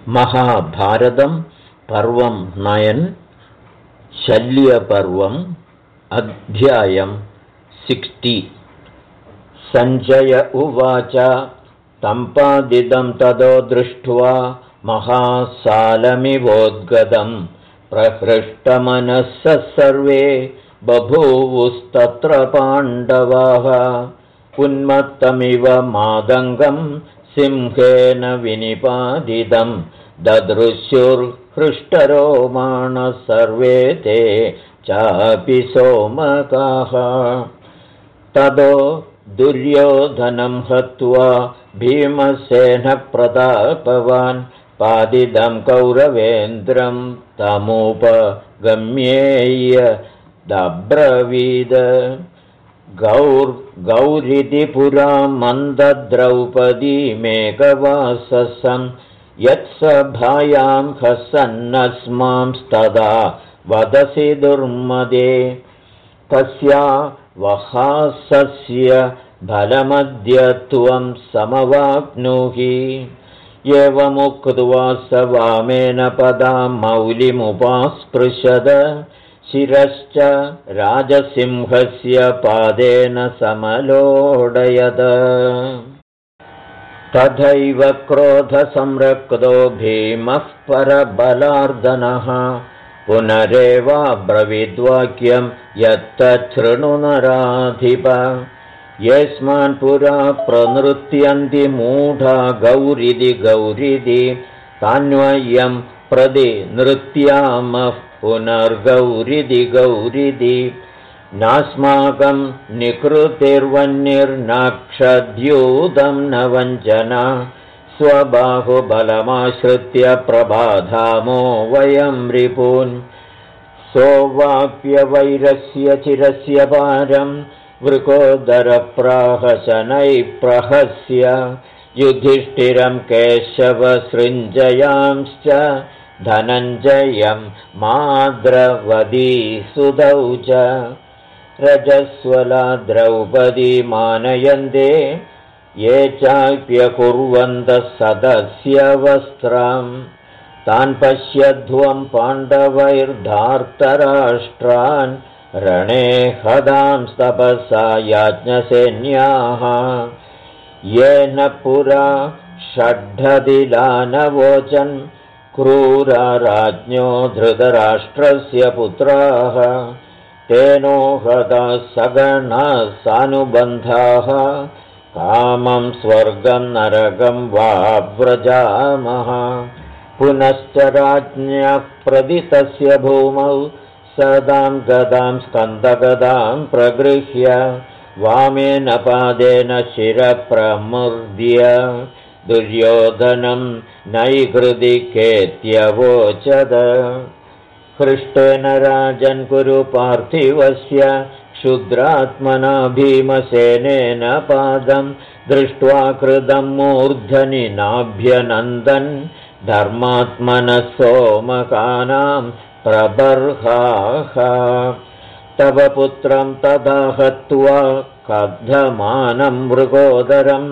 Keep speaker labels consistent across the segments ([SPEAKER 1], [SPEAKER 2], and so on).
[SPEAKER 1] महाभारतं पर्वं 9 शल्यपर्वम् अध्यायं 60। सञ्जय उवाच तम्पादिदं ततो दृष्ट्वा महासालमिवोद्गतं प्रहृष्टमनस्सः सर्वे बभूवुस्तत्र पाण्डवाः उन्मत्तमिव मादङ्गं सिंहेन विनिपादितं ददृश्युर्हृष्टरोमाणः सर्वे ते चापि सोमकाः ततो दुर्योधनं हत्वा भीमसेनप्रतापवान् पादिदं कौरवेन्द्रं तमुपगम्येय दब्रवीद गौरिति पुरा मन्दद्रौपदीमेकवाससं यत्सभायां हसन्नस्मांस्तदा वदसि दुर्मदे तस्या वहासस्य फलमद्य त्वं समवाप्नुहि एवमुक्त्वा स वामेन पदां मौलिमुपास्पृशद शिरश्च राजसिंहस्य पादेन समलोडयद तथैव क्रोधसंरक्तो भीमः परबलार्दनः पुनरेवाब्रवीद्वाक्यं यत्तच्छृणुनराधिप यस्मान् पुरा प्रनृत्यन्ति मूढा गौरिदि तान्वयं प्रदि नृत्यामः पुनर्गौरिदि नास्माकं निकृतिर्वन्निर्नाक्षद्यूतं न वञ्चना स्वबाहुबलमाश्रित्य प्रबाधामो वयं रिपून् सोवाप्य वैरस्य चिरस्य पारं वृकोदरप्राहशनैः प्रहस्य युधिष्ठिरं केशवसृञ्जयांश्च धनञ्जयं माद्रवदीसुतौ च रजस्वला द्रौपदी मानयन्ते ये चाप्यकुर्वन्तः सदस्य वस्त्रं तान् पश्यध्वं पाण्डवैर्धार्तराष्ट्रान् रणे हदांस्तपसा याज्ञसेन्याः येन पुरा षड्ढदिलानवोचन् क्रूरा राज्ञो धृतराष्ट्रस्य पुत्राः तेनो हताः सगणाः सानुबन्धाः कामं स्वर्गं नरकं वा व्रजामः पुनश्च राज्ञः प्रदितस्य भूमौ सदां गदां स्कन्दगदां प्रगृह्य वामेन पादेन शिरप्रमुर्द्य दुर्योधनं नैहृदिकेत्यवोचद हृष्टेन राजन् कुरु पार्थिवस्य क्षुद्रात्मना भीमसेनेन पादं दृष्ट्वा कृतं मूर्धनि नाभ्यनन्दन् धर्मात्मनः सोमकानां प्रबर्हाः तव पुत्रं तदा हत्वा कथमानं मृगोदरं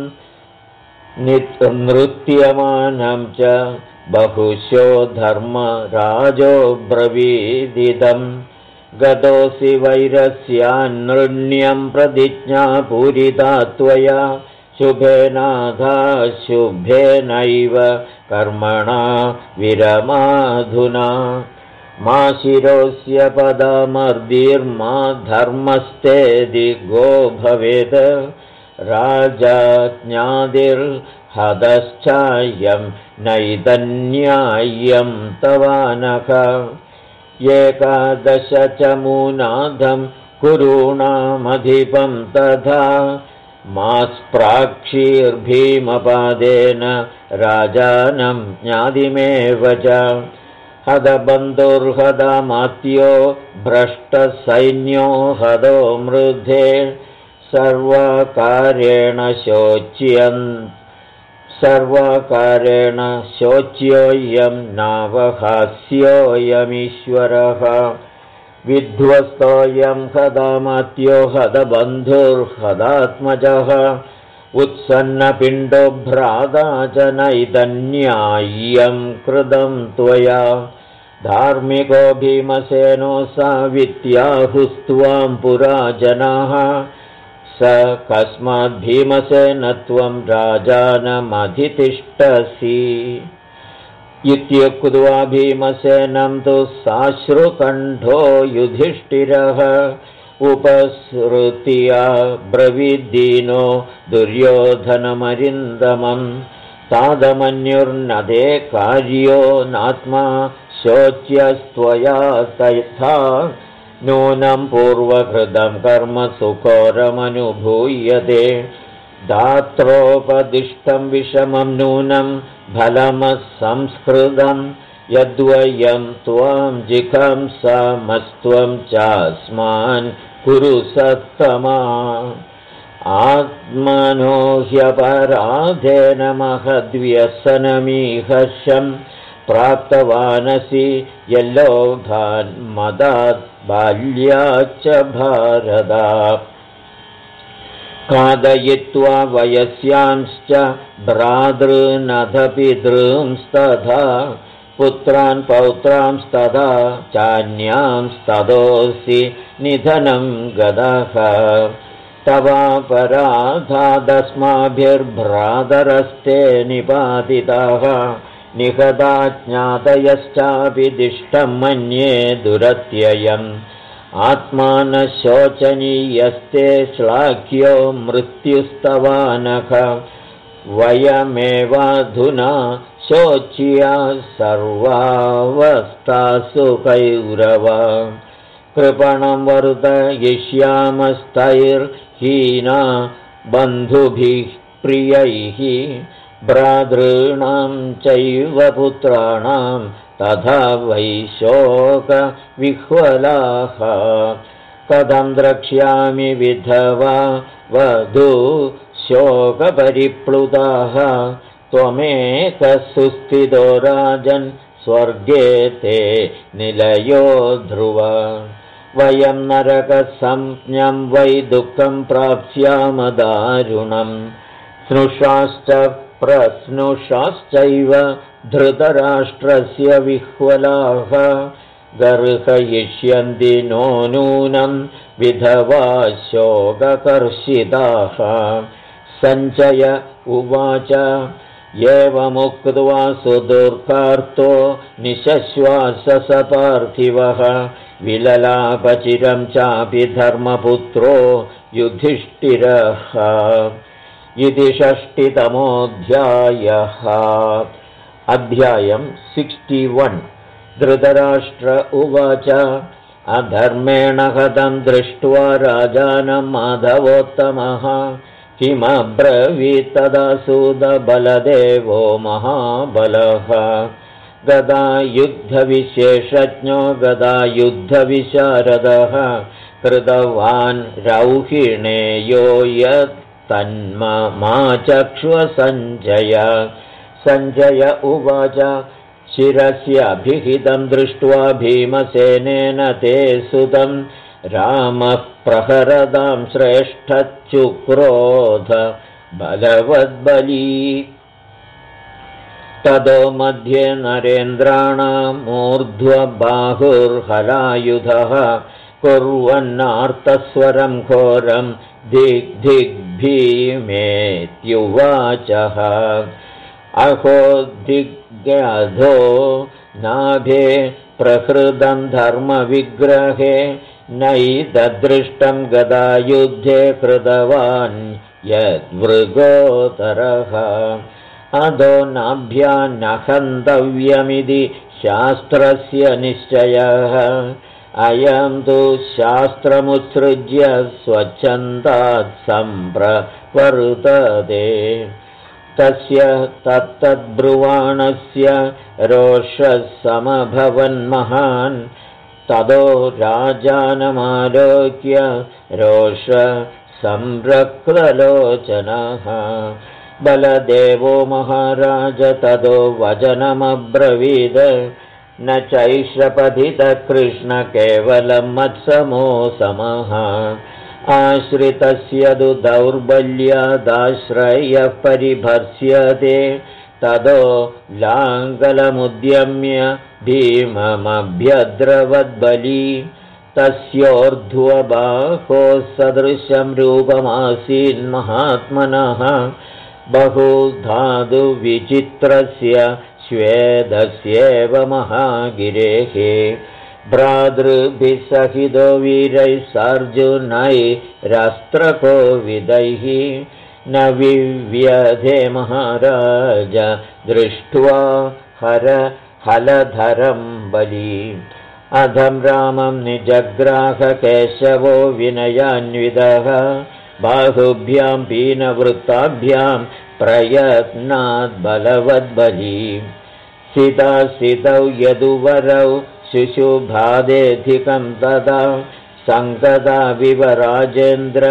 [SPEAKER 1] नृत्यमानं च बहुशो धर्मराजो ब्रवीदिदं गतोऽसि वैरस्यान्नृण्यं प्रतिज्ञा पूरिता त्वया शुभेनाधा शुभेनैव कर्मणा विरमाधुना मा शिरोस्य पदमर्दिर्मा धर्मस्तेदि गो भवेत् राजाज्ञादिर्हदश्चायं नैतन्याय्यं तवानख एकादश च मूनाधं कुरूणामधिपं तथा मास्प्राक्षीर्भीमपादेन राजानं ज्ञातिमेव च हदबन्धुर्हदमात्यो भ्रष्टसैन्यो हदो मृधे सर्वकारेण शोच्योऽयं नावहास्योऽयमीश्वरः विध्वस्तोऽयं हदामात्यो हदबन्धुर्हदात्मजः उत्सन्नपिण्डो भ्राता च नैतन्याय्यं कृतं त्वया धार्मिको भीमसेनो सावित्याहुस्त्वां पुरा जनाः स कस्माद्भीमसेनत्वं राजानमधितिष्ठसि इत्युक्त्वा भीमसेनं तु साश्रुकण्ठो युधिष्ठिरः उपसृत्या ब्रवीद्दीनो दुर्योधनमरिन्दमं तादमन्युर्नदे कार्यो नात्मा शोच्यस्त्वया तथा नूनं पूर्वकृतं कर्म सुघोरमनुभूयते दात्रोपदिष्टं विषमं नूनं फलमसंस्कृतं यद्वयं त्वां जिघंसामस्त्वं चास्मान् कुरु सत्तमा आत्मनो ह्यपराधेन महद्व्यसनमीहर्षं प्राप्तवानसि यल्लोभान् मदात् बाल्याच्च भारदा खादयित्वा वयस्यांश्च भ्रातॄनधपितॄंस्तथा पुत्रान् पौत्रांस्तथा चान्यांस्ततोऽसि निधनं गदः तवापराधादस्माभिर्भ्रातरस्ते निपातिताः निहता ज्ञातयश्चापि दिष्टं मन्ये दुरत्ययम् आत्मानः शोचनीयस्ते श्लाघ्यो मृत्युस्तवानख वयमेवाधुना शोच्या सर्वावस्थासु कैरव कृपणं वर्धयिष्यामस्तैर्हीना बन्धुभिः प्रियैः भ्रातॄणां चैव पुत्राणां तथा वै शोकविह्वलाः कथं द्रक्ष्यामि विधवा वधू शोकपरिप्लुताः त्वमेकः सुस्थितो राजन् स्वर्गे ते निलयो ध्रुव वयं नरकसंज्ञं वै दुःखं प्राप्स्याम दारुणं स्नुषाश्च प्रस्नुषाश्चैव धृतराष्ट्रस्य विह्वलाः गर्हयिष्यन्ति नो नूनं विधवा शोककर्षिताः सञ्जय उवाच एवमुक्त्वा सुदुर्कार्तो निशश्वास पार्थिवः विललापचिरं चापि धर्मपुत्रो युधिष्ठिरः इति 60तमोऽध्यायः अध्यायं 61 धृतराष्ट्र उवाच अधर्मेण हतं दृष्ट्वा राजानं माधवोत्तमः किमब्रवीत् तदा सूतबलदेवो महाबलः गदायुद्धविशेषज्ञो गदायुद्धविशारदः कृतवान् रौहिणेयो यत्तन्ममाचक्ष्व सञ्जय उवाच शिरस्यभिहितं दृष्ट्वा भीमसेनेन ते सुतं रामः प्रहरदां श्रेष्ठच्युक्रोध बलवद्बली ततो मध्ये नरेन्द्राणामूर्ध्वबाहुर्हलायुधः कुर्वन्नार्तस्वरं घोरं दिग्भीमेत्युवाचः अहो दिग्गधो नाभे प्रहृदं धर्मविग्रहे नैतदृष्टं गदायुद्धे कृतवान् यद्मृगोदरः अधो नाभ्यान्नहन्तव्यमिति शास्त्रस्य निश्चयः अयं तु शास्त्रमुत्सृज्य स्वच्छन्दात् सम्प्रवर्तते तस्य तत्तद्ब्रुवाणस्य रोषः समभवन्महान् ततो राजानमालोक्य रोष संरक्तलोचनः बलदेवो महाराज ततो वचनमब्रवीद न चैष पथितः कृष्ण केवलं मत्समो समः आश्रितस्य तु दौर्बल्यादाश्रयः परिभर्स्यते ततो लाङ्गलमुद्यम्य भीममभ्यद्रवद्बली तस्योर्ध्वबाहो सदृशं रूपमासीन्महात्मनः बहुधातुविचित्रस्य श्वेदस्येव महागिरेः भ्रातृभिः सहितो वीरैः सार्जुनैरस्त्रकोविदैः न विव्यधे महाराज दृष्ट्वा हलधरं बली अधं रामं निजग्राह केशवो विनयान्वितः बाहुभ्यां पीनवृत्ताभ्यां प्रयत्नाद् बलवद्बली सितौ यदुवरौ शुशुभादेधिकं तदा सङ्गदा विवराजेन्द्र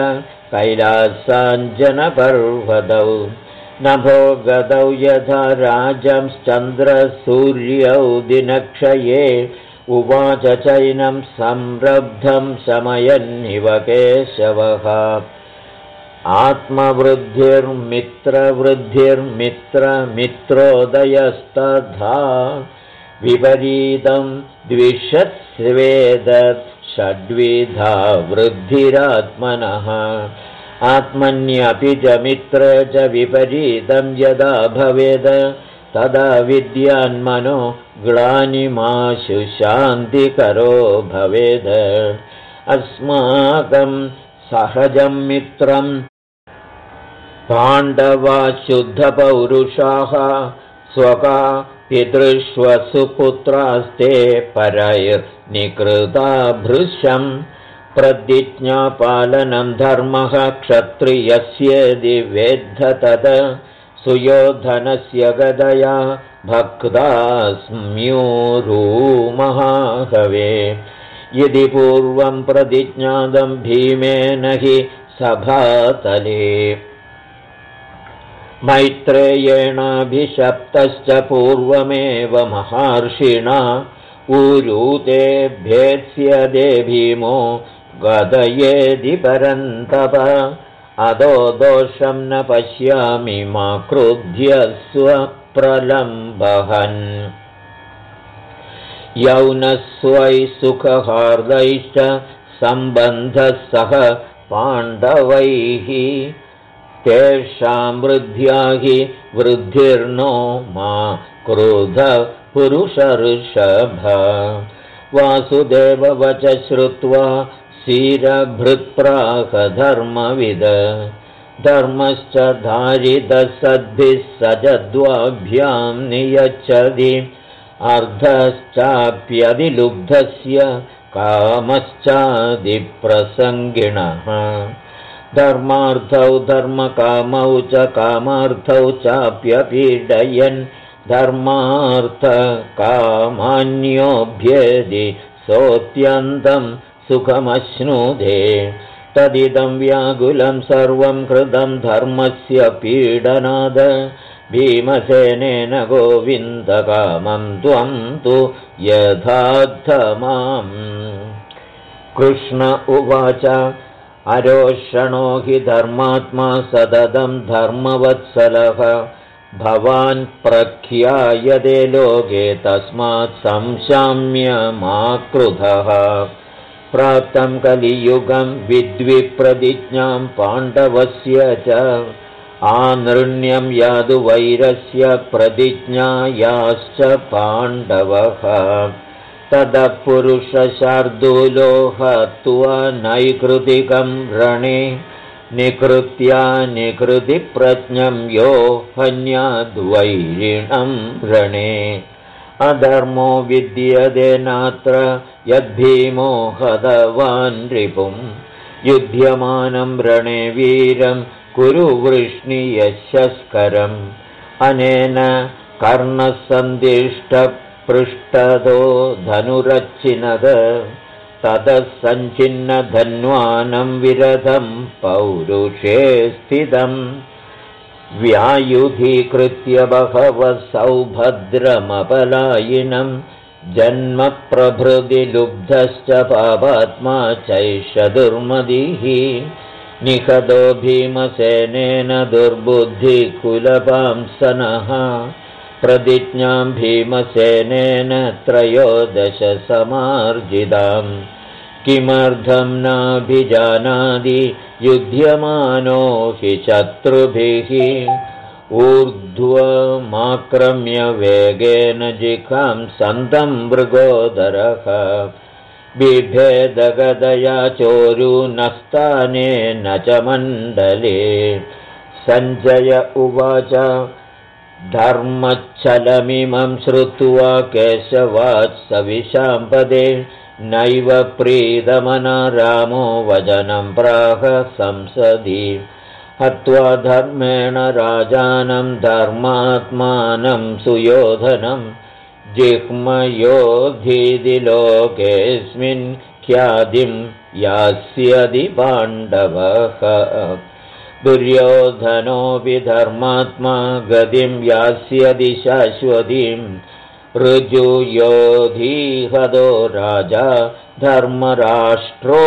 [SPEAKER 1] कैलासाञ्जनपर्वतौ नभो गदौ यथा राजंश्चन्द्रसूर्यौ दिनक्षये उवाच चैनं संरब्धं शमयन्निव केशवः आत्मवृद्धिर्मित्रवृद्धिर्मित्रमित्रोदयस्तथा विपरीतं द्विषत्स्वेदत् षड्विधा वृद्धिरात्मनः आत्मन्यपि च मित्रे च विपरीतं यदा भवेद तदा विद्यान्मनो ग्लानिमाशु शान्तिकरो भवेद अस्माकं सहजं मित्रं पाण्डवा शुद्धपौरुषाः स्वका पितृष्वसुपुत्रास्ते परैर्निकृता भृशं प्रतिज्ञापालनं धर्मः क्षत्रियस्येदि वेद्ध तद सुयोधनस्य गदया भक्ता स्म्यूरुमहाहवे यदि पूर्वं प्रतिज्ञातं भीमेन हि सभातले मैत्रेयेणाभिशप्तश्च पूर्वमेव महर्षिणा ऊरूते भेत्स्यदे भीमो गदयेदि परन्तप अदो दोषं न पश्यामि मा क्रुध्य स्वप्रलम्बहन् यौनस्वै सुखहार्दैश्च सम्बन्धः सह पाण्डवैः तेषां वृद्ध्या हि वृद्धिर्नो मा क्रुध पुरुषर्षभ वासुदेववच श्रुत्वा शिरभृत्प्राह धर्मविद धर्मश्च धारितसद्भिः सजद्वाभ्यां नियच्छति अर्धश्चाप्यधिलुब्धस्य कामश्चादिप्रसङ्गिणः धर्मार्थौ धर्मकामौ च कामार्थौ चाप्यपीडयन् धर्मार्थकामान्योऽभ्येदि सोऽत्यन्तं सुखमश्नुते तदिदं व्याकुलं सर्वं कृतं धर्मस्य पीडनाद भीमसेनेन गोविन्दकामं त्वं तु यथार्थमाम् कृष्ण उवाच अरोषणो हि धर्मात्मा सततं धर्मवत्सलः भवान् प्रख्यायते लोके तस्मात् संशाम्य मा क्रुधः प्राप्तं कलियुगं विद्विप्रतिज्ञां पाण्डवस्य च आनृण्यं यादुवैरस्य प्रतिज्ञायाश्च पाण्डवः ततः पुरुषशार्दूलो हत्वा नैकृतिकं रणे निकृत्या निकृतिप्रज्ञं यो हन्याद्वैरिणं रणे अधर्मो विद्यते नात्र यद्भीमो हतवान् रिपुं युध्यमानं रणे वीरं कुरु वृष्णियशस्करम् अनेन कर्णसन्दिष्टपृष्ठतो धनुरच्चिनद ततः सञ्चिन्नधन्वानं विरधं पौरुषे स्थितं व्यायुधीकृत्य बहवः सौभद्रमपलायिनं जन्मप्रभृति लुब्धश्च पापात्मा चैष दुर्मदिः निहतो भीमसेनेन दुर्बुद्धिकुलपांसनः प्रतिज्ञां भीमसेनेन 13 समार्जिताम् किमर्थं नाभिजानादि युध्यमानो हि शत्रुभिः ऊर्ध्वमाक्रम्य वेगेन जिघां सन्तं मृगोदरः बिभेदगदया चोरुनस्तानेन च मण्डले सञ्जय उवाच धर्मच्छलमिमं श्रुत्वा केशवात् सविशाम्पदे नैव प्रीतमना रामो वचनं प्राह संसदि हत्वा धर्मेण राजानं धर्मात्मानं सुयोधनं जिह्मयोधीति लोकेऽस्मिन् ख्यातिं यास्यति पाण्डवः दुर्योधनोऽपि धर्मात्मा गतिं यास्यति शाश्वतीम् ऋजुयोधीहतो राजा धर्मराष्ट्रो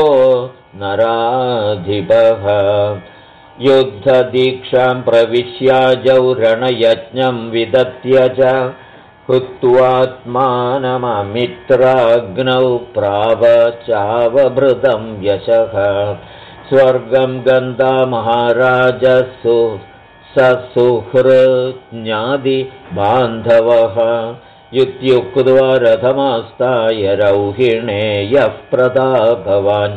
[SPEAKER 1] नराधिपः युद्धदीक्षां प्रविश्याजौ रणयज्ञं विदत्य च कृत्वात्मानममित्राग्नौ प्रावचावभृतं यशः स्वर्गं गन्धा महाराजसु ससुहृज्ञादिबान्धवः युत्युक्त्वा रथमास्ताय रौहिणेयः प्रतापवान्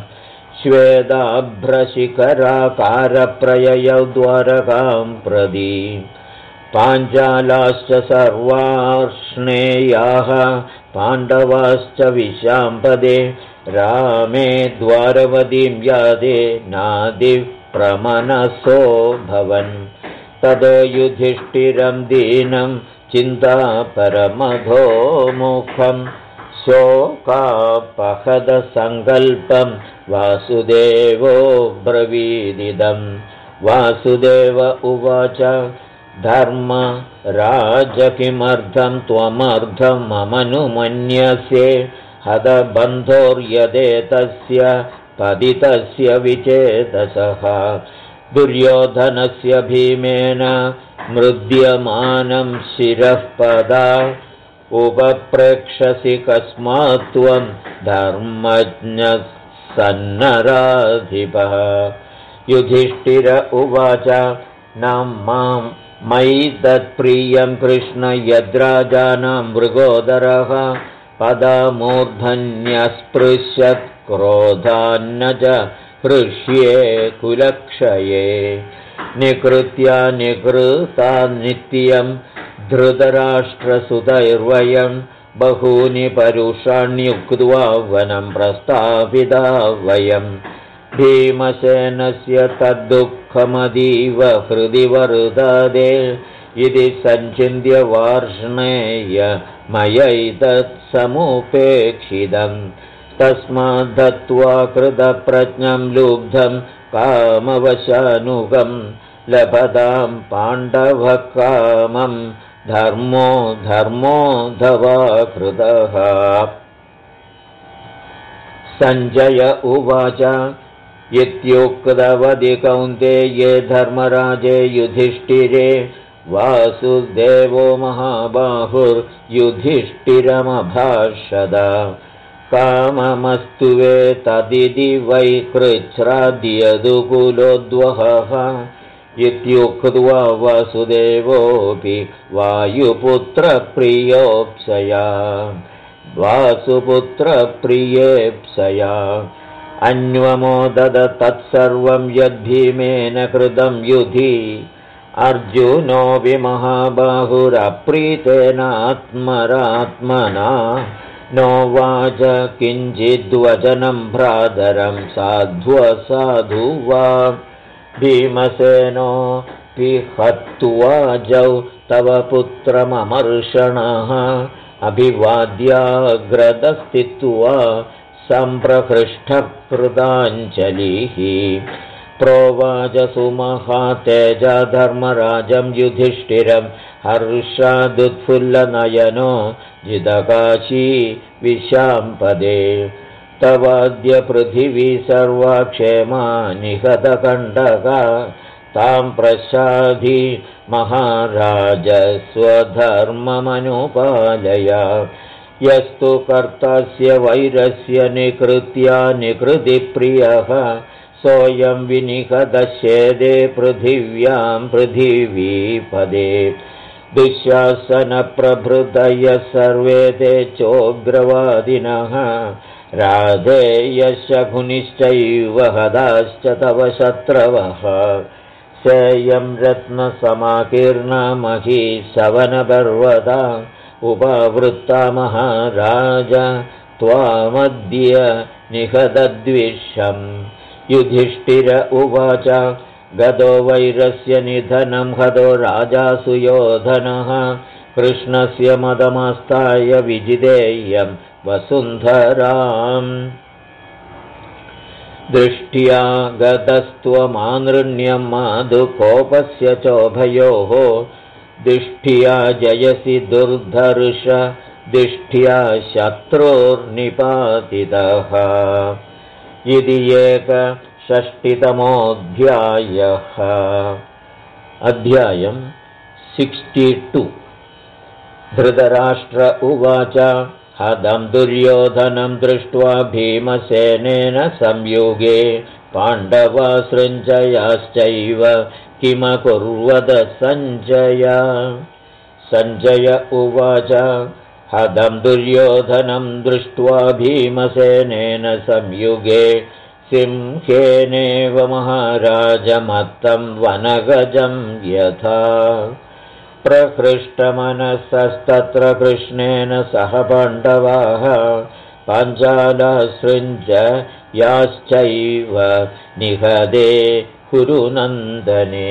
[SPEAKER 1] श्वेताभ्रशिखराकारप्रययौ द्वारकां प्रति पाञ्चालाश्च सर्वार्ष्णेयाः पाण्डवाश्च विशाम्पदे रामे द्वारवतीं यादे नादिप्रमनसो भवन् ततो युधिष्ठिरं दीनं चिन्तापरमधोमुखं शोकापहदसङ्कल्पं वासुदेवो ब्रवीदिदं वासुदेव उवाच धर्म राज किमर्थं त्वमर्थं ममनुमन्यसे हतबन्धोर्यदेतस्य पतितस्य विचेतसः दुर्योधनस्य भीमेन मृद्यमानं शिरः पदा उपप्रेक्षसि कस्मात् त्वं धर्मज्ञः सन्नराधिपः युधिष्ठिर उवाच न मां मयि तत्प्रियं कृष्ण यद्राजानां मृगोदरः पदमूर्धन्यस्पृशत् क्रोधान्न च हृष्ये कुलक्षये निकृत्या निकृता नित्यं धृतराष्ट्रसुतैर्वयं बहूनि परुषाण्युक्त्वा वनं प्रस्थापिता वयं भीमसेनस्य तद्दुःखमतीव हृदि वर्धते इति सञ्चिन्त्य वार्ष्णेय मयैतत् समुपेक्षितम् तस्माद्धत्वा कृतप्रज्ञं लुब्धं कामवशानुगं लभतां पाण्डवकामं धर्मो धवा कृतः सञ्जय उवाच इत्युक्तवदि कौन्तेये धर्मराजे युधिष्ठिरे वासुदेवो महाबाहुर्युधिष्ठिरमभाषद काममस्तु वे तदिति वै कृच्छ्राद्यदुकुलोद्वहः इत्युक्त्वा वासुदेवोऽपि वायुपुत्रप्रियेप्सया अन्वमोदद तत्सर्वं यद्भीमेन कृतं युधि अर्जुनोऽपि महाबाहुरप्रीतेनात्मरात्मना नोवाच किञ्चिद्वचनं भ्रातरं साध्वसाधु वा भीमसेनोऽपि हत्वा जौ तव पुत्रममर्षणः अभिवाद्याग्रदस्थित्वा सम्प्रहृष्टः कृताञ्जलिः प्रोवाच सुमहातेजा धर्मराजं युधिष्ठिरं हर्षादुत्फुल्लनयनो जितकाशी विशाम्पदे तवाद्य पृथिवी सर्वा क्षेमा निहतकण्टका तां प्रसाधि महाराज स्वधर्ममनुपालय यस्तु कर्तस्य वैरस्य निकृतिप्रियः सोऽयं विनिहतश्चेदे पृथिव्यां पृथिवीपदे दुःशासनप्रभृतयः सर्वे ते चोग्रवादिनः राधेयशकुनिश्चैव हताश्च तव शत्रवः सेयं रत्नसमाकीर्णा मही सवनपर्वता उपावृत्ता महाराज त्वामद्य निहतद्विषम् युधिष्ठिर उवाच गतो वैरस्य निधनं हतो राजा सुयोधनः कृष्णस्य मदमस्ताय विजितेयं वसुन्धराम् दृष्ट्या गतस्त्वमानृण्यं माधुकोपस्य चोभयोः दिष्ठ्या जयसि दुर्धर्ष दिष्ठ्या शत्रुर्निपातितः इति 1षष्टितमोऽध्यायः अध्यायं 62 धृतराष्ट्र उवाच हतं दुर्योधनं दृष्ट्वा भीमसेनेन संयुगे पाण्डवा सृञ्जयाश्चैव किमकुर्वद सञ्जय उवाच हतं दुर्योधनं दृष्ट्वा भीमसेनेन संयुगे सिंहेनेव महाराजमत्तं वनगजं यथा प्रहृष्टमनसस्तत्र कृष्णेन सह पाण्डवाः पाञ्चालसृञ्जयाश्चैव निहते कुरुनन्दने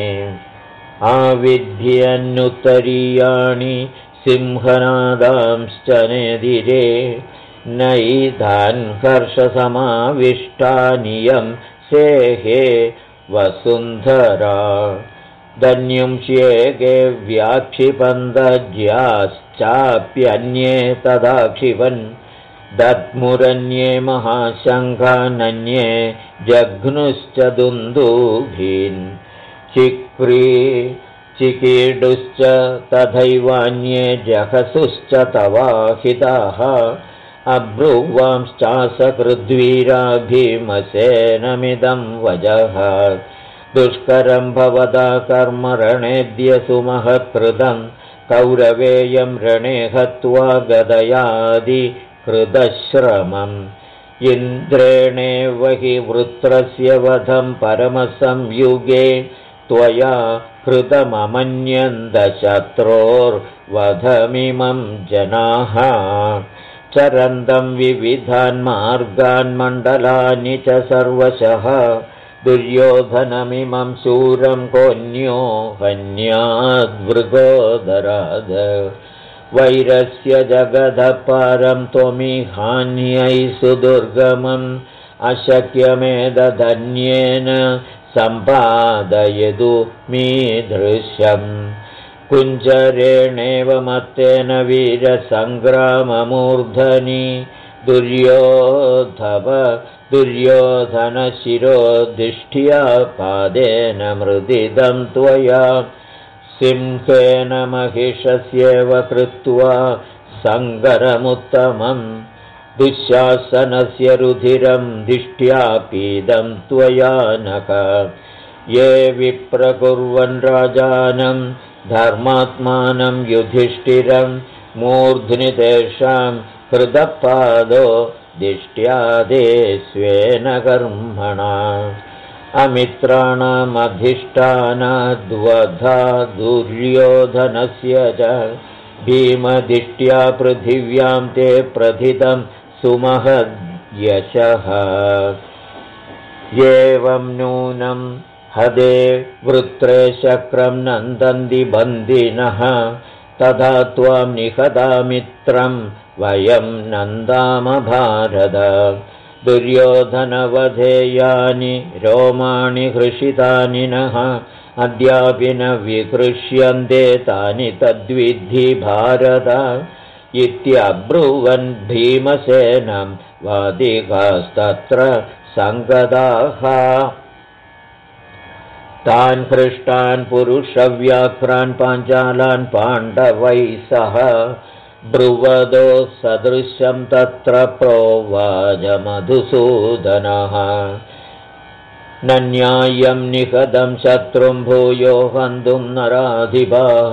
[SPEAKER 1] आविध्यन्नुत्तरीयाणि सिंहनादांश्च नेदिरे नैधान् हर्षसमाविष्टानियं सेहे वसुन्धरा धन्युंष्येके व्याक्षिपन्दज्याश्चाप्यन्ये तदा क्षिपन् दद्मुरन्ये महाशङ्खानन्ये जघ्नुश्च दुन्दुभीन् चिकीडुश्च तथैवान्ये जहसुश्च तवाहिताः अब्रुवांश्चासकृद्वीरा भीमसेनमिदं वजः दुष्करं भवदा कर्मरणेद्य सुमहत्कृतं कौरवेयं रणे हत्वा गदयादिकृतश्रमम् इन्द्रेणेव हि वृत्रस्य वधं परमसंयुगे त्वया कृतममन्यन्दशत्रोर्वधमिमं जनाः चरन्दं विविधान् मार्गान् मण्डलानि च सर्वशः दुर्योधनमिमं शूरं कोऽन्यो हन्याद्वृकोदराद वैरस्य जगदपारं त्वमिहान्यै सुदुर्गमम् अशक्यमेदधन्येन सम्पादयतु मीदृशम् कुञ्जरेणेव मत्तेन वीरसङ्ग्राममूर्धनि दुर्योधनशिरोदिष्ठ्या पादेन मृदिदं त्वया सिंहेन महिषस्येव कृत्वा सङ्गरमुत्तमम् दुःशासनस्य रुधिरं दिष्ट्या पीदं त्वया नक ये विप्रकुर्वन् राजानं धर्मात्मानं युधिष्ठिरं मूर्ध्नि तेषां हृदपादो दिष्ट्या ते स्वेन कर्मणा अमित्राणामधिष्ठानाद्वधा दुर्योधनस्य च भीमदिष्ट्या पृथिव्यां ते प्रथितं सुमहद्यशः एवं नूनं हदे वृत्रे शक्रं नन्दन्ति बन्दिनः तथा त्वां निहतामित्रं वयं नन्दाम भारत दुर्योधनवधेयानि रोमाणि हृषितानि नः अद्यापि न विकृष्यन्ते तानि तद्विद्धि भारत इत्यब्रुवन् भीमसेनं वादिकास्तत्र सङ्गदाः तान् हृष्टान् पुरुषव्याघ्रान् पाञ्चालान् पाण्डवैः सह ब्रुवदो सदृशं तत्र प्रोवाच मधुसूदनः न न्याय्यं निहतं शत्रुं भूयो हन्तुं नराधिपाः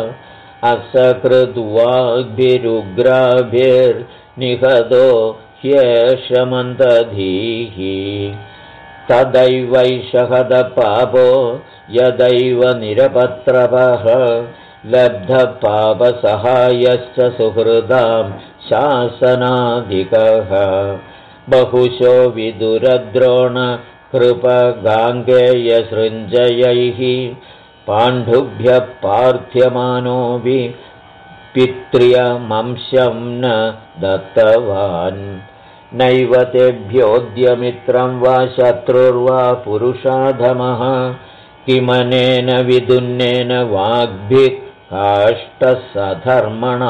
[SPEAKER 1] असकृद्वाग्भिरुग्राभिर्निहतो ह्येषमन्तधीः तदैवैषहदपापो यदैव निरपत्रपः लब्धपापसहायश्च सुहृदां शासनाधिकः बहुशो विदुरद्रोण कृपगाङ्गेयसृञ्जयैः पाण्डुभ्यः पार्थ्यमानोऽपि पित्र्यमंशं न दत्तवान् नैव तेभ्योऽद्यमित्रं वा शत्रुर्वा पुरुषाधमः किमनेन विदुन्नेन वाग्भिः काष्ठसधर्मणा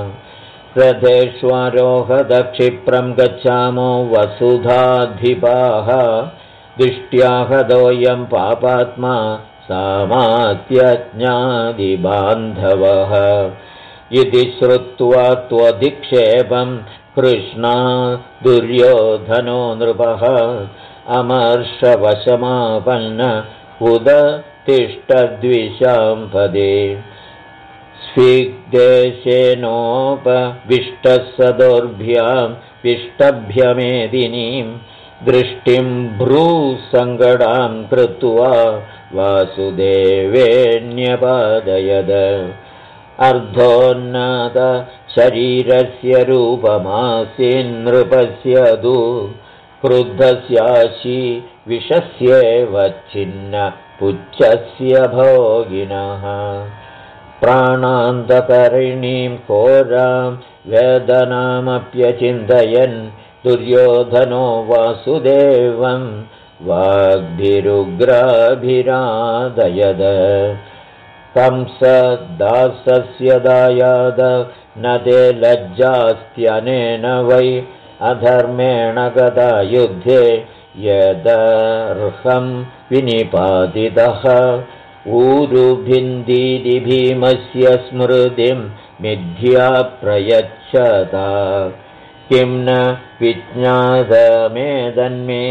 [SPEAKER 1] रथेष्वारोहदक्षिप्रं गच्छामो वसुधाधिपाः दृष्ट्याहदोऽयं पापात्मा सामात्यज्ञादिबान्धवः इति श्रुत्वा त्वधिक्षेपं कृष्णा दुर्योधनो नृपः अमर्षवशमापन्न उदतिष्ठद्विषाम्पदे स्विग्देशेनोपविष्टः सदोर्भ्यां विष्टभ्यमेदिनीं दृष्टिं भ्रूसङ्गडां कृत्वा वासुदेवेऽन्यपादयद अर्धोन्नत शरीरस्य रूपमासीन्नृपस्य तु क्रुद्धस्याशी विषस्येव छिन्न पुच्छस्य भोगिनः प्राणान्तकरिणीं घोरां वेदनामप्यचिन्तयन् दुर्योधनो वासुदेवं वाग्भिरुग्राभिरादयद कंसदासस्य दायाद न ते लज्जास्त्यनेन वै अधर्मेण गदा युद्धे यदर्हं विनिपातितः ऊरुभिन्दीति भीमस्य स्मृतिं मिथ्या प्रयच्छता किं न विज्ञातमेदन्मे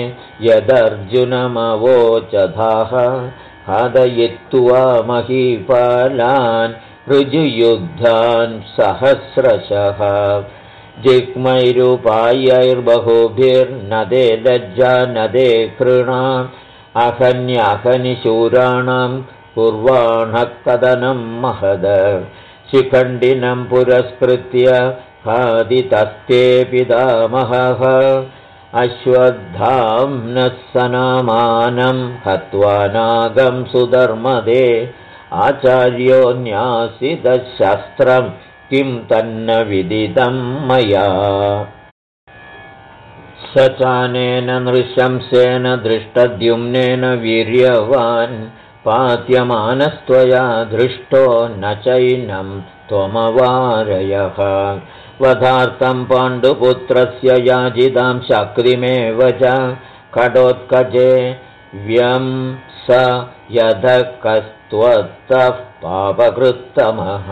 [SPEAKER 1] यदर्जुनमवोचधाः खादयित्वा महीपालान् ऋजुयुद्धान् सहस्रशः जिह्मैरुपायैर्बहुभिर्नदे लज्जा नदे कृणा अहन्याहनिशूराणां कुर्वाणः कदनं महद शिखण्डिनं पुरस्कृत्य खादितस्ते पितामहः अश्वत्थाम्नः सनामानं हत्वा नागं सुधर्मदे आचार्यो न्यासितशस्त्रं किं तन्न विदितं मया स चानेन नृशंसेन दृष्टद्युम्नेन वीर्यवान् पात्यमानस्त्वया दृष्टो न चैनं त्वमवारयः वधार्थं पाण्डुपुत्रस्य याजितां शक्तिमेव च खडोत्कजे व्यं स यदकस्त्वत्तः पापकृत्तमः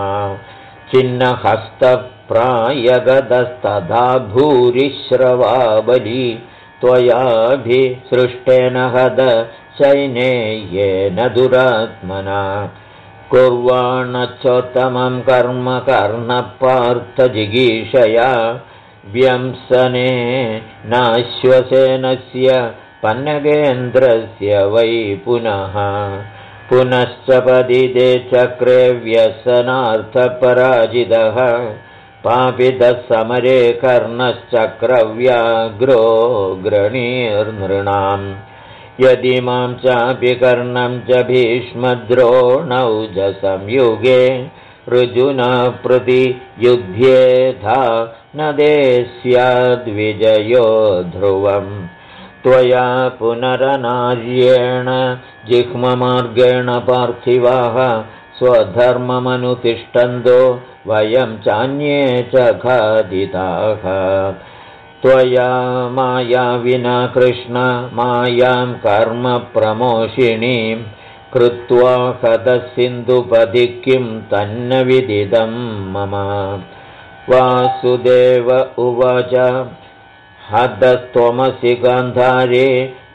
[SPEAKER 1] छिन्नहस्तप्रायगतस्तथा भूरिश्रवाबली त्वयाभिसृष्टेन हद सैन्येन दुरात्मना कुर्वाणचोत्तमं कर्म कर्णपार्थजिगीषया व्यंसने नाश्वसेनस्य पन्नगेन्द्रस्य वै पुनः पुनश्च पदिदे चक्रे व्यसनार्थपराजितः पापितः समरे कर्णश्चक्रव्याघ्रो ग्रणीर्नृणाम् यदि मां चापि कर्णं च भीष्मद्रोणौ च संयुगे ऋजुना प्रति युध्येथा न देस्याद्विजयो ध्रुवम् त्वया पुनरनार्येण जिह्ममार्गेण पार्थिवाः स्वधर्ममनुतिष्ठन्तो वयं चान्ये च खादिताः त्वया माया विना कृष्ण मायां कर्म प्रमोषिणीं कृत्वा हतसिन्धुपदि किं तन्न विदितं मम वासुदेव उवाच हतस्त्वमसि गान्धारे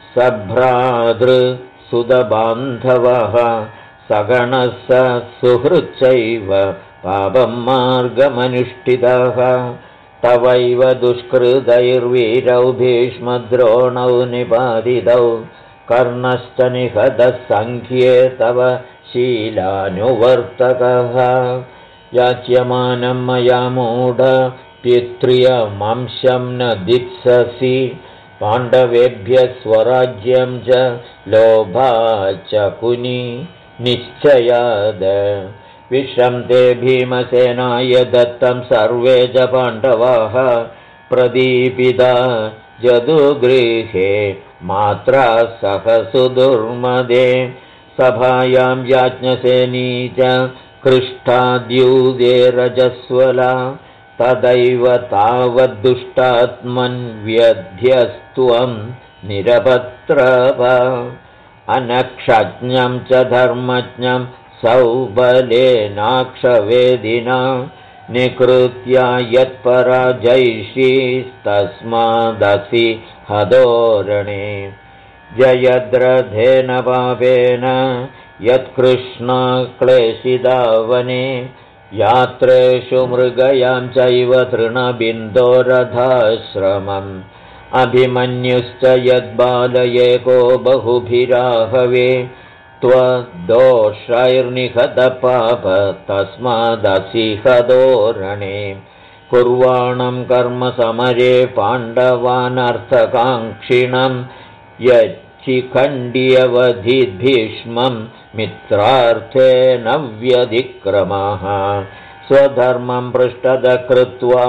[SPEAKER 1] सभ्रातृसुतबान्धवः सगणः स सुहृच्चैव पापं मार्गमनुष्ठितः तवैव दुष्कृतैर्वीरौ भीष्मद्रोणौ निपातितौ कर्णश्च निहतः सङ्ख्ये तव शीलानुवर्तकः याच्यमानं मया मूढ पितृयमंशं न दित्ससि पाण्डवेभ्यः स्वराज्यं च लोभाच्च कुनि निश्चयाद विषं ते भीमसेनाय दत्तं सर्वे च पाण्डवाः प्रदीपिता जदुगृहे मात्रा सह सुदुर्मदे सभायां याज्ञसेनी च कृष्टाद्यूते रजस्वला तदैव तावद्दुष्टात्मन्व्यध्यस्त्वं निरपत्रप अनक्षज्ञं च धर्मज्ञं सौबलेनाक्षवेदिना निकृत्या यत्पराजयिषीस्तस्मादसि हदोरणे जयद्रथेन पापेन यत्कृष्णक्लेशिता वने यात्रेषु मृगयां चैव तृणबिन्दोरथाश्रमम् अभिमन्युश्च यद्बालयेको बहुभिराहवे त्वद्दोषैर्निहतपाप तस्मादसि हदोरणे कुर्वाणं कर्म समरे पाण्डवानर्थकाङ्क्षिणं यच्छिखण्ड्यवधिभीष्मं मित्रार्थेन व्यधिक्रमः स्वधर्मं पृष्ठतः कृत्वा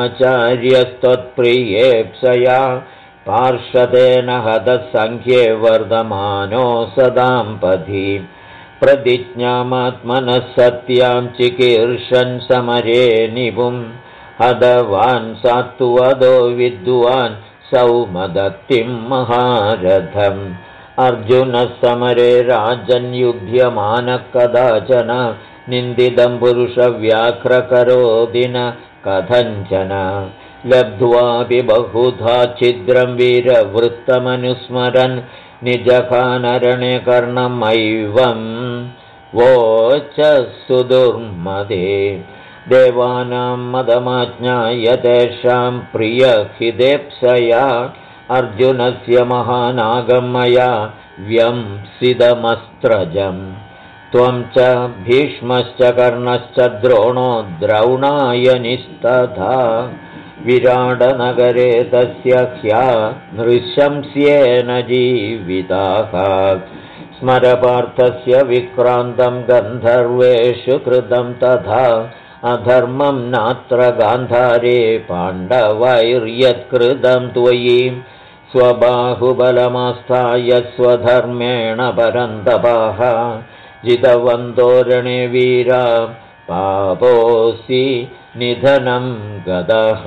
[SPEAKER 1] आचार्यस्त्वत्प्रियेप्सया पार्षदेन हतसङ्ख्ये वर्धमानो सदाम्पथि प्रतिज्ञामात्मनः सत्यां चिकीर्षन् समरे निपुं हतवान् सात्वदो विद्वान् सौमदत्तिं महारथम् अर्जुनः समरे राजन्युध्यमानः कदाचन निन्दितं पुरुषव्याघ्रकरोति न कथञ्चन लब्ध्वापि बहुधा छिद्रं वीरवृत्तमनुस्मरन् निजखानरणे कर्णमैवं वोच सुदुर्मदे देवानां मदमाज्ञाय तेषां प्रियहितेप्सया अर्जुनस्य महानागं मया व्यंसितमस्त्रजम् त्वं च भीष्मश्च कर्णश्च द्रोणो द्रौणायनिस्तथा विराटनगरे तस्य ह्या नृशंस्येन जीविताः स्मरपार्थस्य विक्रान्तं गन्धर्वेषु कृतं तथा अधर्मं नात्र गान्धारे पाण्डवैर्यत्कृतं त्वयि स्वबाहुबलमास्थाय स्वधर्मेण परन्तपाः जितवन्तो रणे वीरा पापोऽसि निधनं गतः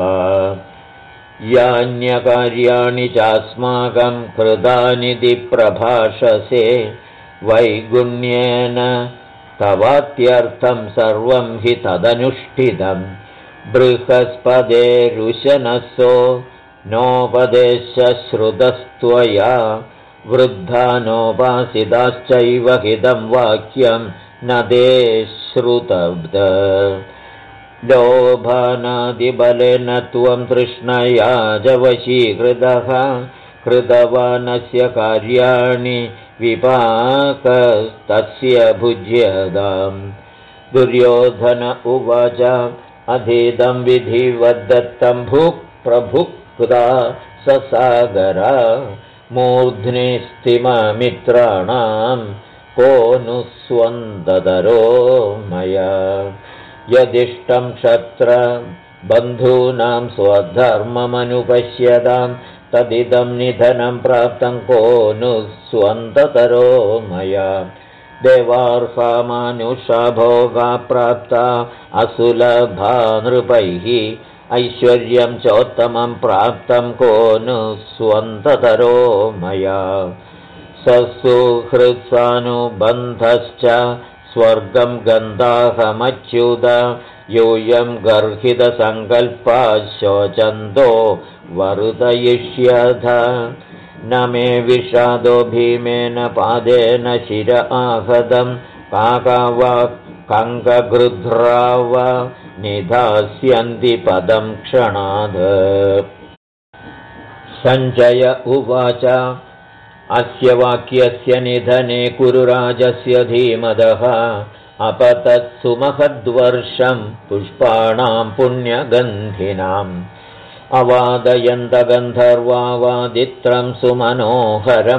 [SPEAKER 1] यान्यकार्याणि चास्माकं कृतानिति प्रभाषसे वैगुण्येन तवात्यर्थं सर्वं हि तदनुष्ठितं बृहस्पतेरुशनसो नोपदेशश्रुतस्त्वया वृद्धानोपासिताश्चैव हितं वाक्यं न ते श्रुतब्द लोभानादिबलेन त्वं तृष्णया च वशीकृतः कृतवानस्य कार्याणि विपाकस्तस्य भुज्यताम् दुर्योधन उवाच अधीतं विधिवद्दत्तं भुक् प्रभुक्ता ससागरा मूर्ध्नि स्थिममित्राणां को नु स्वन्दतरो मया यदिष्टं क्षत्रबन्धूनां स्वधर्ममनुपश्यतां तदिदं निधनं प्राप्तं को नु स्वन्ततरो मया देवार्हामानुषा भोगा प्राप्ता असुलभा नृपैः ऐश्वर्यं चोत्तमं प्राप्तं को नु स्वन्ततरो मया ससुहृत्सानुबन्धश्च स्वर्गं गन्धाहमच्युत यूयं गर्हितसङ्कल्पा शोचन्तो वरुदयिष्यथ न मे विषादो भीमेन पादेन शिर आहतं काका वा कङ्कगृध्रा वा निधास्यन्ति पदं क्षणाद् सञ्जय उवाच अस्य वाक्यस्य निधने कुरुराजस्य धीमदः अपतत्सु महद्वर्षं पुष्पाणां पुण्यगन्धिनाम् अवादयन्तगन्धर्वा वादित्रं सुमनोहरं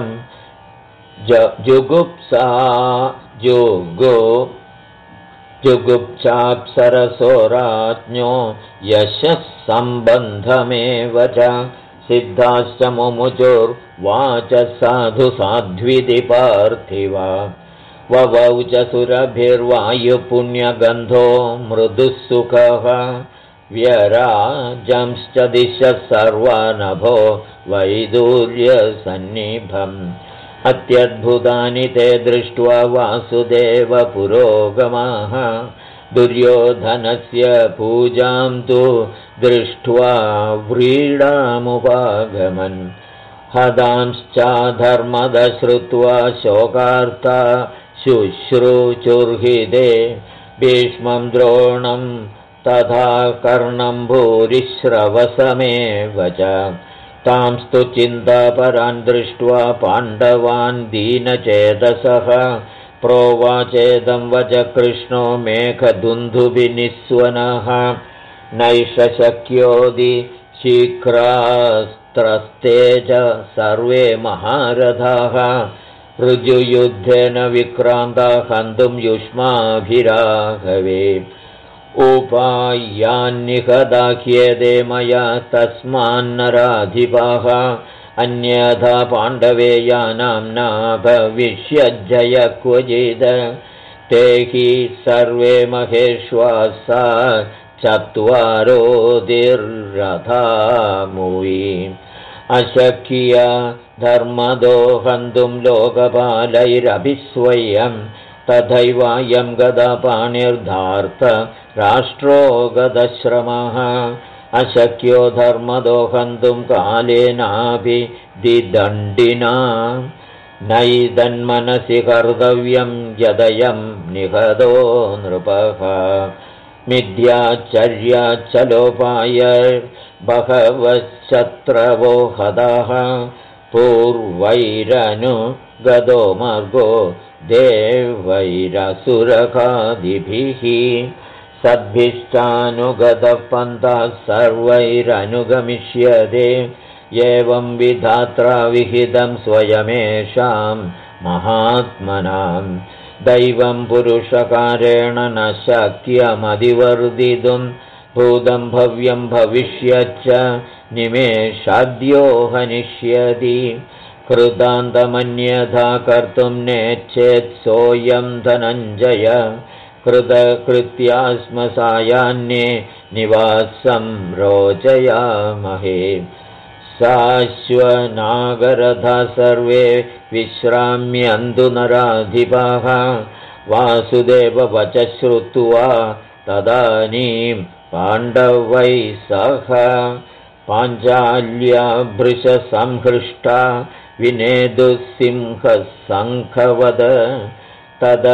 [SPEAKER 1] जुगुप्साप्सरसो राज्ञो यशः सम्बन्धमेव च सिद्धाश्च मुमुचुर्वाच साधु साध्विति पार्थिवा ववौ च सुरभिर्वायुपुण्यगन्धो मृदुः सुखः व्यराजंश्च दिशः सर्वानभो वैदूर्यसन्निभम् अत्यद्भुतानि ते दृष्ट्वा वासुदेव पुरोगमाः दुर्योधनस्य पूजां तु दृष्ट्वा व्रीडामुपागमन् हदांश्चाधर्मद श्रुत्वा शोकार्ता शुश्रूचुर्हिदे भीष्मं द्रोणं तथा कर्णं भूरिश्रवसमेव च तांस्तु चिन्तापरान् दृष्ट्वा पाण्डवान् दीनचेतसः प्रोवाचेदं वच कृष्णो मेघदुन्दुभिनिस्वनः नैष शक्योदि शीघ्रास्त्रस्ते च सर्वे महारथाः ऋजुयुद्धेन विक्रान्ता हन्तुं युष्माभिराघवे उपायान्निहदाह्येते मया तस्मान्नराधिपाः अन्यथा पाण्डवे यानां न भविष्यज्जय क्वचित् ते हि सर्वे महेश्वासा चत्वारोऽधिरथामुवि अशक्य धर्मदो हन्तुं लोकपालैरभिस्वयं तथैवायं गदापाणिर्धार्त राष्ट्रो गदश्रमः अशक्यो धर्मदो हन्तुं कालेनापि दिदण्डिना नैदन्मनसि कर्तव्यं यदयं निहतो नृपः मिथ्याचर्याचलोपाय बहवश्शत्रवो हताः पूर्वैरनुगतो मार्गो देवैरसुरकादिभिः सद्भिश्चानुगतः पन्थः सर्वैरनुगमिष्यते एवं विधात्रा विहितं स्वयमेषां महात्मनां दैवं पुरुषकारेण न शक्यमधिवर्धितुं भूतं भव्यं भविष्यच्च निमेषाद्यो हनिष्यति कृतान्तमन्यथा कर्तुं नेच्छेत् सोऽयं धनञ्जय कृतकृत्या स्म सायान्ये निवासं रोचयामहे साश्वनागरथा सर्वे विश्राम्यन्तु नराधिपाः वासुदेववच श्रुत्वा तदानीं पाण्डवैः सह पाञ्चाल्या भृशसंहृष्टा विनेदुसिंहशङ्खवद तद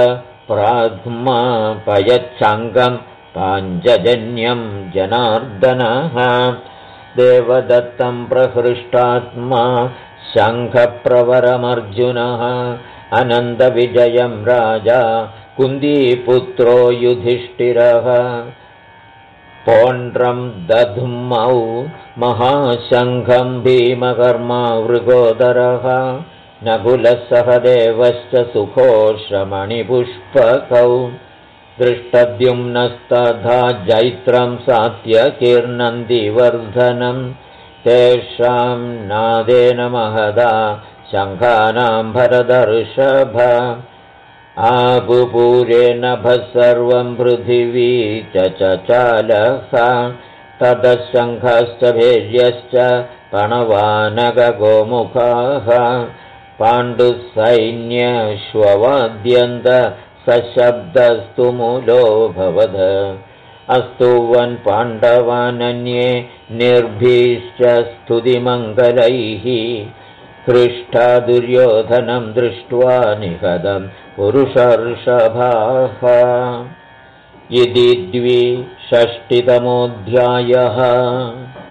[SPEAKER 1] प्राध्मापयच्छङ्गं पाञ्चजन्यं जनार्दनः देवदत्तं प्रहृष्टात्मा शङ्खप्रवरमर्जुनः अनन्तविजयं राजा कुन्दीपुत्रो युधिष्ठिरः पौण्ड्रं दध्मौ महाशङ्खं भीमकर्मा वृकोदरः नकुलः सहदेवश्च सुघोषमणिपुष्पकौ दृष्टद्युम्नस्तथा जैत्रं सात्यकीर्णन्दिवर्धनं तेषां नादेन महदा शङ्खानां भरदर्षभ आबुपूरे नभः सर्वं पृथिवी चचालः ततः शङ्खश्च भैर्यश्च पणवानगगोमुखाः पाण्डुसैन्यश्ववाद्यन्त सशब्दस्तु मूलोऽभवद अस्तुवन् पाण्डवानन्ये निर्भीश्च स्तुतिमङ्गलैः हृष्टा दुर्योधनं दृष्ट्वा निहतं पुरुषर्षभाः। इति 26तमोऽध्यायः।